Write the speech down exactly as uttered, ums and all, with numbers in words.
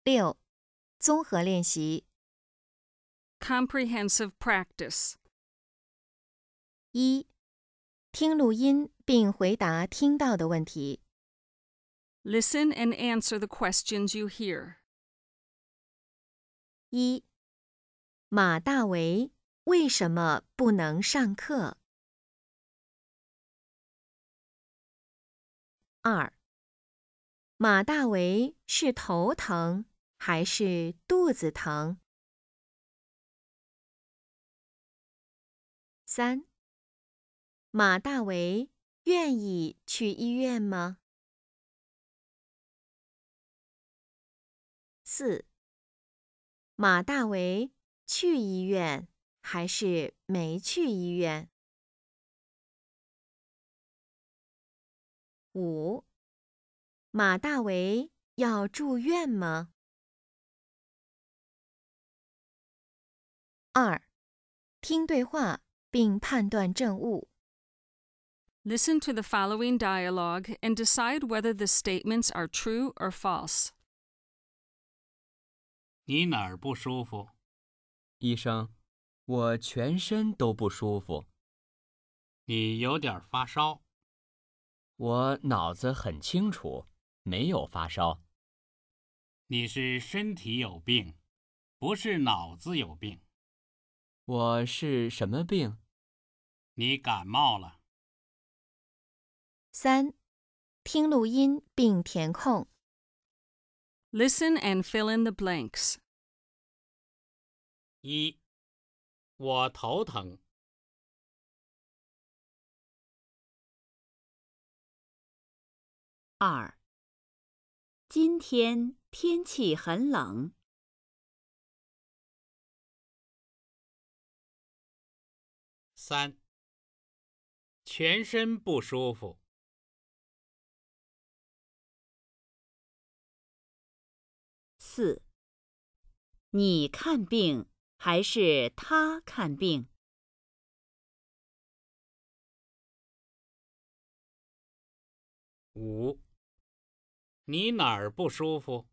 六、综合练习。 Comprehensive practice. 一、听录音并回答听到的问题。 Listen and answer the questions you hear. 一、马大为为什么不能上课？二、马大为是头疼还是肚子疼？三、马大为愿意去医院吗？四、马大为去医院还是没去医院？五、马大为要住院吗？二、听对话并判断正误。 Listen to the following dialogue and decide whether the statements are true or false. 你哪儿不舒服？ 医生，我全身都不舒服。 你有点发烧。 我脑子很清楚，没有发烧。 你是身体有病，不是脑子有病。 我是什么病？ 你感冒了。 三、听录音并填空。 Listen and fill in the blanks. 一，我头疼。 二，今天天气很冷。 三，全身不舒服。 四，你看病还是他看病？ 五，你哪儿不舒服？